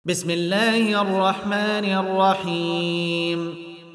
بسم الله الرحمن الرحيم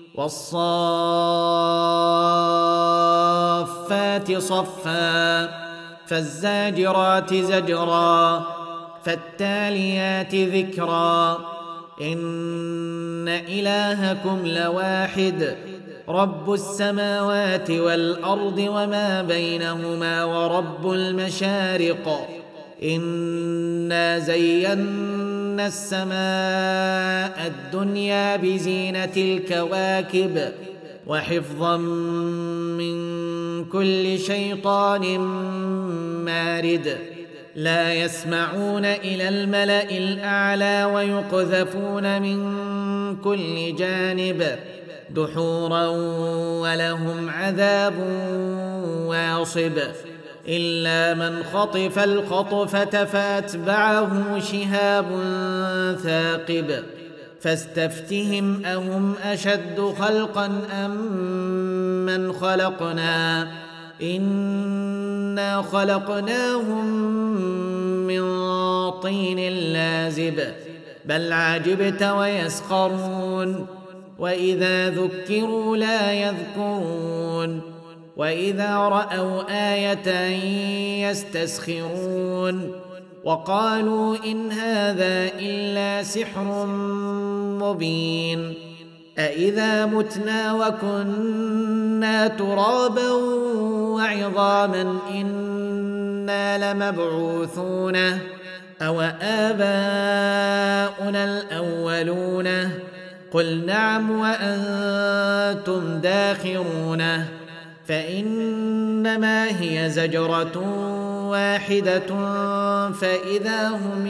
والصافات صفا فالزاجرات زجرا فالتاليات ذكرا إن إلهكم لواحد رب السماوات والأرض وما بينهما ورب المشارق إنا زينا السماء الدنيا بزينة الكواكب وحفظا من كل شيطان مارد لا يسمعون إلى الملأ الأعلى ويقذفون من كل جانب دحورا ولهم عذاب واصب إلا من خطف الخطفة فأتبعه شهاب ثاقب فاستفتهم أهم أشد خلقا أم من خلقنا إنا خلقناهم من طين لازب بل عجبت ويسخرون وإذا ذكروا لا يذكرون وإذا رأوا آية يستسخرون وقالوا إن هذا إلا سحر مبين أإذا متنا وكنا ترابا وعظاما إنا لمبعوثون أو آباؤنا الأولون قل نعم وأنتم داخرون فإنما هي زجرة واحدة فإذا هم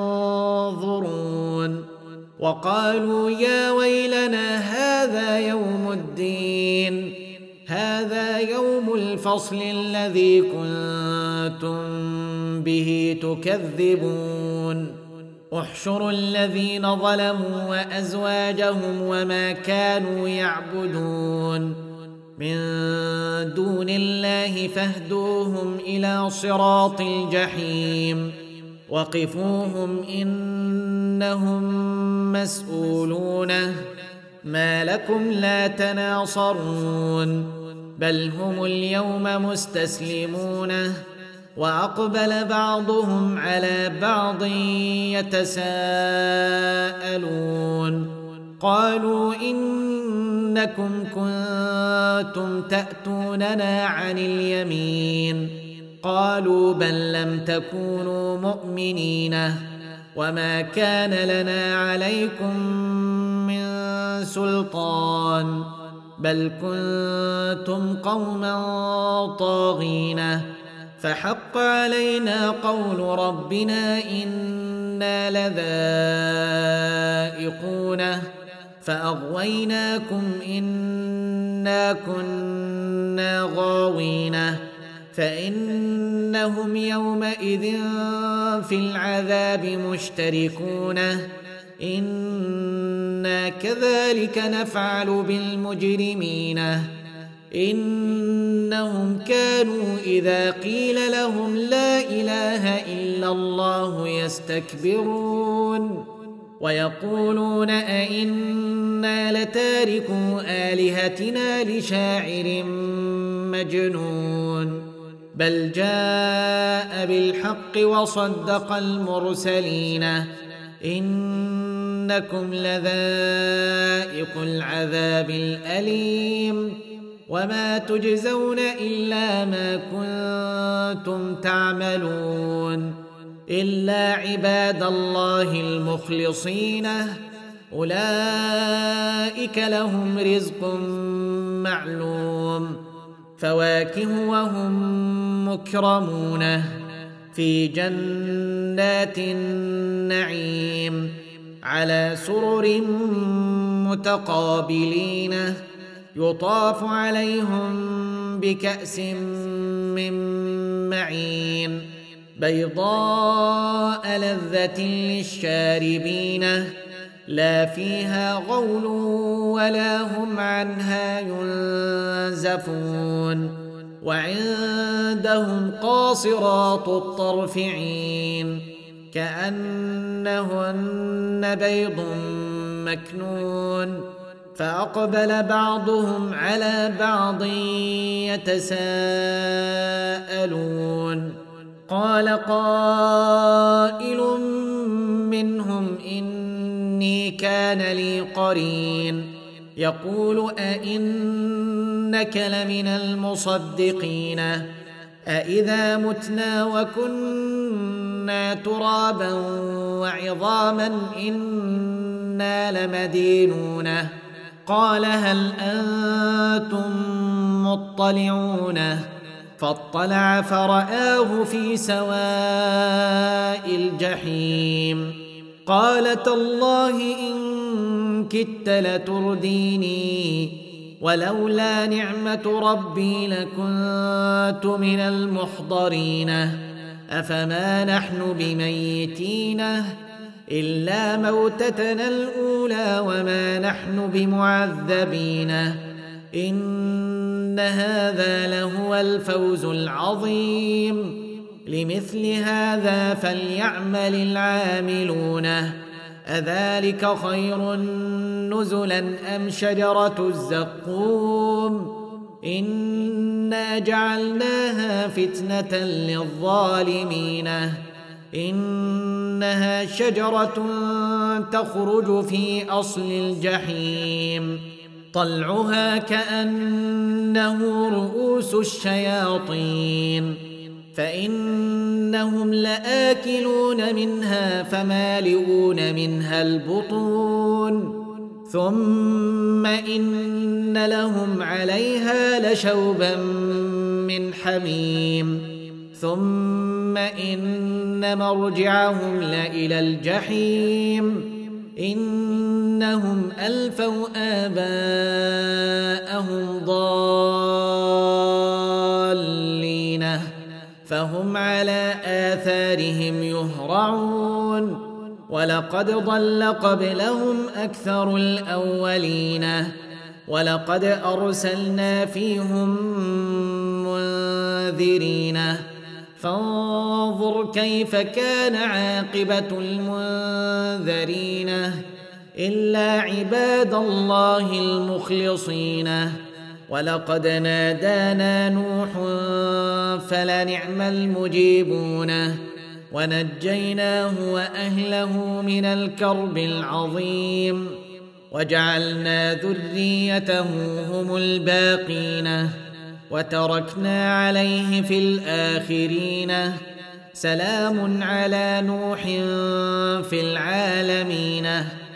ينظرون وقالوا يا ويلنا هذا يوم الدين هذا يوم الفصل الذي كنتم به تكذبون احشروا الذين ظلموا وأزواجهم وما كانوا يعبدون من دون الله فاهدوهم إلى صراط الجحيم وقفوهم إنهم مسؤولون ما لكم لا تناصرون بل هم اليوم مستسلمون وأقبل بعضهم على بعض يتساءلون قالوا إنكم كنتم تأتوننا عن اليمين قالوا بل لم تكونوا مؤمنين وما كان لنا عليكم من سلطان بل كنتم قوما طاغين فحق علينا قول ربنا إنا لذائقون فأغويناكم إنا كنا غاوين فإنهم يومئذ في العذاب مشتركون إنا كذلك نفعل بالمجرمين إنهم كانوا إذا قيل لهم لا إله إلا الله يستكبرون ويقولون أئنا لتاركو آلهتنا لشاعر مجنون بل جاء بالحق وصدق المرسلين إنكم لذائق العذاب الأليم وما تجزون إلا ما كنتم تعملون إلا عباد الله المخلصين أولئك لهم رزق معلوم فواكه وهم مكرمون في جنات النعيم على سرر متقابلين يطاف عليهم بكأس من معين بيضاء لذة للشاربين لا فيها غول ولا هم عنها ينزفون وعندهم قاصرات الطرف عين كأنهن بيض مكنون فأقبل بعضهم على بعض يتساءلون قال قائل منهم إني كان لي قرين يقول أئنك لمن المصدقين أإذا متنا وكنا ترابا وعظاما إنا لمدينون قال هل أنتم مطلعون فاطلع فرآه في سواء الجحيم قال تالله إن كدت لترديني ولولا نعمة ربي لكنت من المحضرين أفما نحن بميتين إلا موتتنا الأولى وما نحن بمعذبين إن هذا لهو الفوز العظيم لمثل هذا فليعمل العاملون أذلك خير نزلا أم شجرة الزقوم إنا جعلناها فتنة للظالمين إنها شجرة تخرج في أصل الجحيم طلعها كأنه رؤوس الشياطين فإنهم لآكلون منها فمالئون منها البطون ثم إن لهم عليها لشوبا من حميم ثم إن مرجعهم لإلى الجحيم إنهم ألفوا آباءهم ضالين فهم على آثارهم يهرعون ولقد ضل قبلهم أكثر الأولين ولقد أرسلنا فيهم منذرين فانظر كيف كان عاقبة المنذرين إلا عباد الله المخلصين ولقد نادانا نوح فلنعم المجيبون ونجيناه وأهله من الكرب العظيم وجعلنا ذريته هم الباقين وتركنا عليه في الآخرين سلام على نوح في العالمين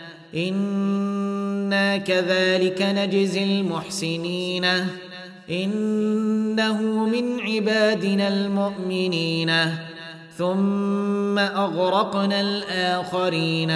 إنا كذلك نجزي المحسنين إنه من عبادنا المؤمنين ثم أغرقنا الآخرين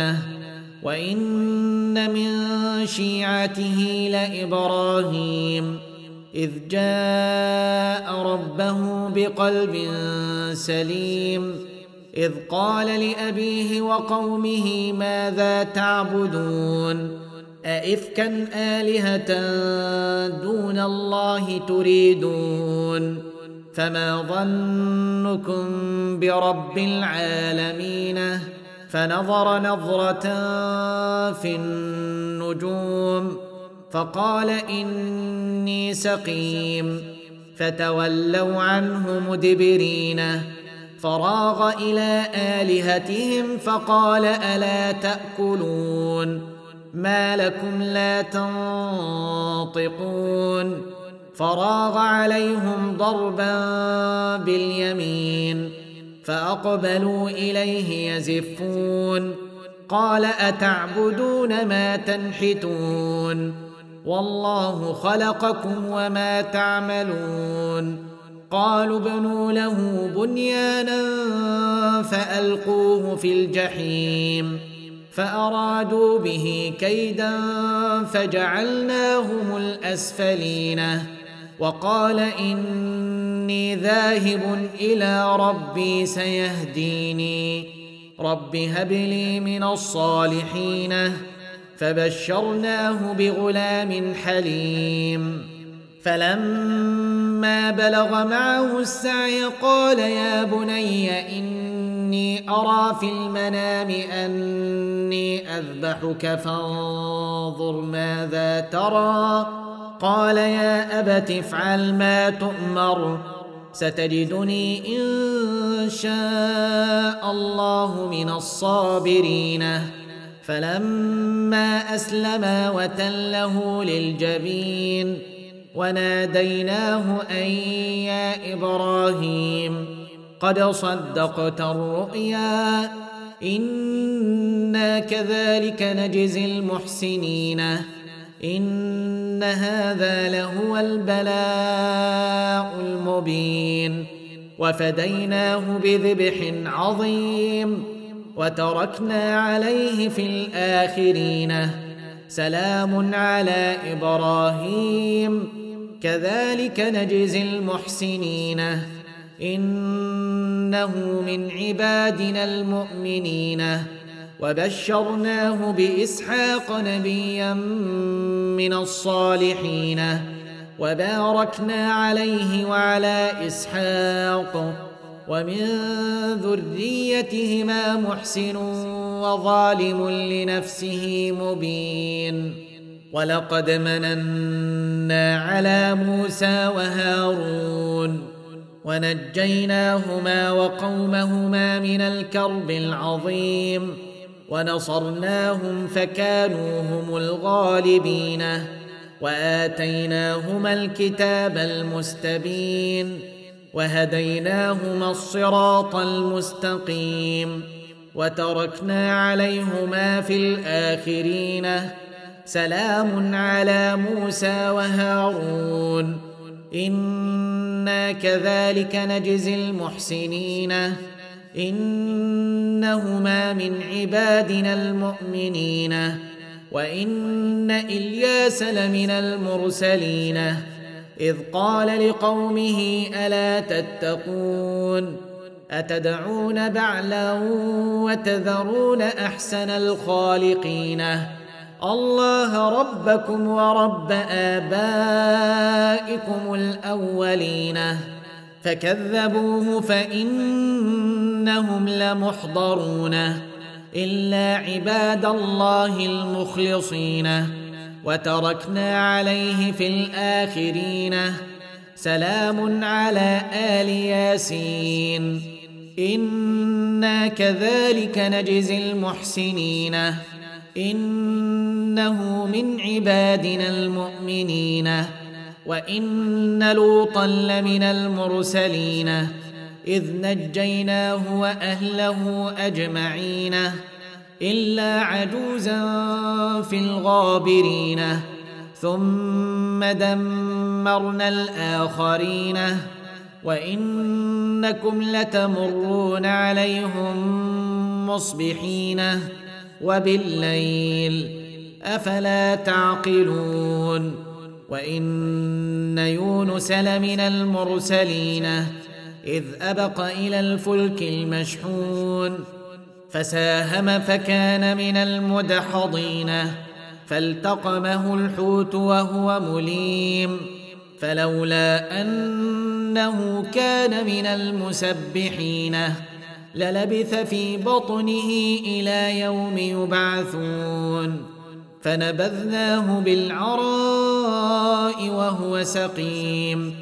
وإن من شيعته لإبراهيم إذ جاء ربه بقلب سليم إذ قال لأبيه وقومه ماذا تعبدون أئفكا آلهة دون الله تريدون فما ظنكم برب العالمين فنظر نظرة في النجوم فقال إني سقيم فتولوا عنه مدبرين فراغ إلى آلهتهم فقال ألا تأكلون ما لكم لا تنطقون فراغ عليهم ضربا باليمين فأقبلوا إليه يزفون قال أتعبدون ما تنحتون والله خلقكم وما تعملون قالوا ابنوا له بنيانا فألقوه في الجحيم فأرادوا به كيدا فجعلناهم الأسفلين وقال إني ذاهب إلى ربي سيهديني رب هب لي من الصالحين فبشرناه بغلام حليم فلما بلغ معه السعي قال يا بني إني إني أرى في المنام أني أذبحك فانظر ماذا ترى قال يا أبت افعل ما تؤمر ستجدني إن شاء الله من الصابرين فلما أسلما وتله للجبين وناديناه أن يا إبراهيم قد صدقت الرؤيا إنا كذلك نجزي المحسنين إن هذا لهو البلاء المبين وفديناه بذبح عظيم وتركنا عليه في الآخرين سلام على إبراهيم كذلك نجزي المحسنين إنه من عبادنا المؤمنين وبشرناه بإسحاق نبيا من الصالحين وباركنا عليه وعلى إسحاق ومن ذريتهما محسن وظالم لنفسه مبين ولقد مننا على موسى وهارون ونجيناهما وقومهما من الكرب العظيم ونصرناهم فكانوا هم الغالبين وآتيناهما الكتاب المستبين وهديناهما الصراط المستقيم وتركنا عليهما في الآخرين سلام على موسى وهارون إنا كذلك نجزي المحسنين إنهما من عبادنا المؤمنين وإن إلياس لمن المرسلين إذ قال لقومه ألا تتقون أتدعون بعلا وتذرون أحسن الخالقين الله ربكم ورب آبائكم الأولين فكذبوه فإنهم لمحضرون إلا عباد الله المخلصين وتركنا عليه في الآخرين سلام على آل ياسين إنا كذلك نجزي المحسنين إنه من عبادنا المؤمنين وإن لوطا لمن المرسلين إذ نجيناه وأهله أجمعين إلا عجوزا في الغابرين ثم دمرنا الآخرين وإنكم لتمرون عليهم مصبحين وبالليل أفلا تعقلون وإن يونس لمن المرسلين إذ أبق إلى الفلك المشحون فساهم فكان من المدحضين فالتقمه الحوت وهو مليم فلولا أنه كان من المسبحين للبث في بطنه إلى يوم يبعثون فنبذناه بالعراء وهو سقيم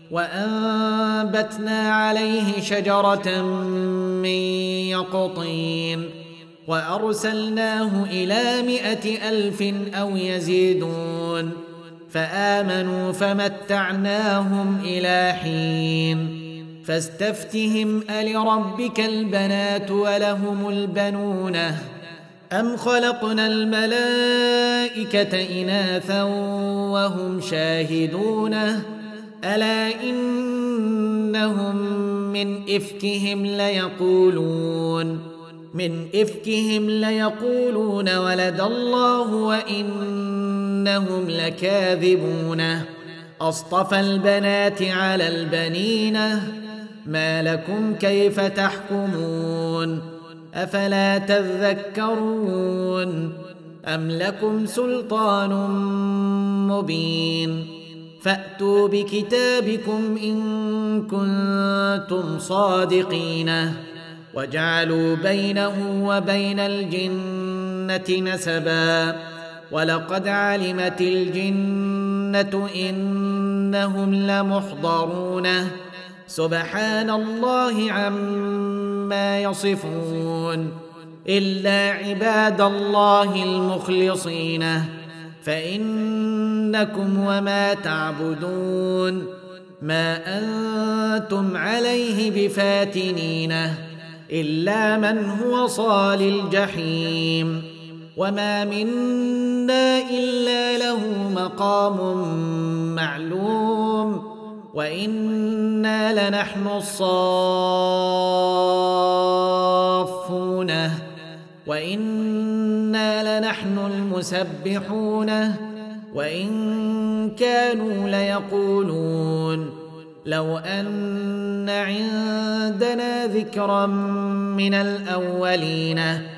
وأنبتنا عليه شجرة من يقطين وأرسلناه إلى 100,000 أو يزيدون فآمنوا فمتعناهم إلى حين فاستفتهم ألربك البنات ولهم البنون أم خلقنا الملائكة إناثا وهم شاهدون ألا إنهم من إفكهم ليقولون ولد الله وإنهم لكاذبون أصطفى البنات على البنين ما لكم كيف تحكمون أفلا تذكرون أم لكم سلطان مبين فأتوا بكتابكم إن كنتم صادقين وجعلوا بينه وبين الجنة نسبا ولقد علمت الجنة إنهم لمحضرون سبحان الله عما يصفون إلا عباد الله المخلصين فإنكم وما تعبدون ما أنتم عليه بفاتنين إلا من هو صال الجحيم وما منا إلا له مقام معلوم وإنا لنحن الصافون وإنا لنحن المسبحون وإن كانوا ليقولون لو أن عندنا ذكرا من الأولين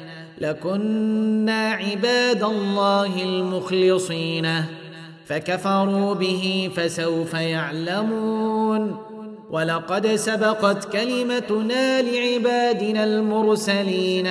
لكنا عباد الله المخلصين فكفروا به فسوف يعلمون ولقد سبقت كلمتنا لعبادنا المرسلين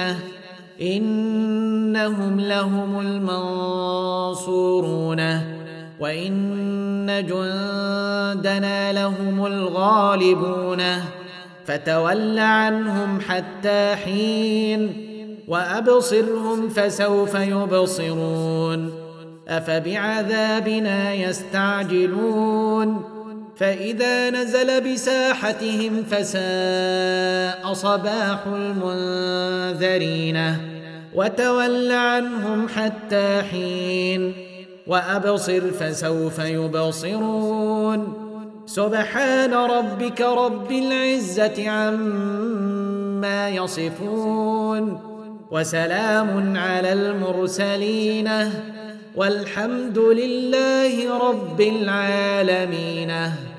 إنهم لهم المنصورون وإن جندنا لهم الغالبون فتول عنهم حتى حين وأبصرهم فسوف يبصرون أفبعذابنا يستعجلون فإذا نزل بساحتهم فساء صباح المنذرين وتول عنهم حتى حين وأبصر فسوف يبصرون سبحان ربك رب العزة عما يصفون وسلام على المرسلين والحمد لله رب العالمين.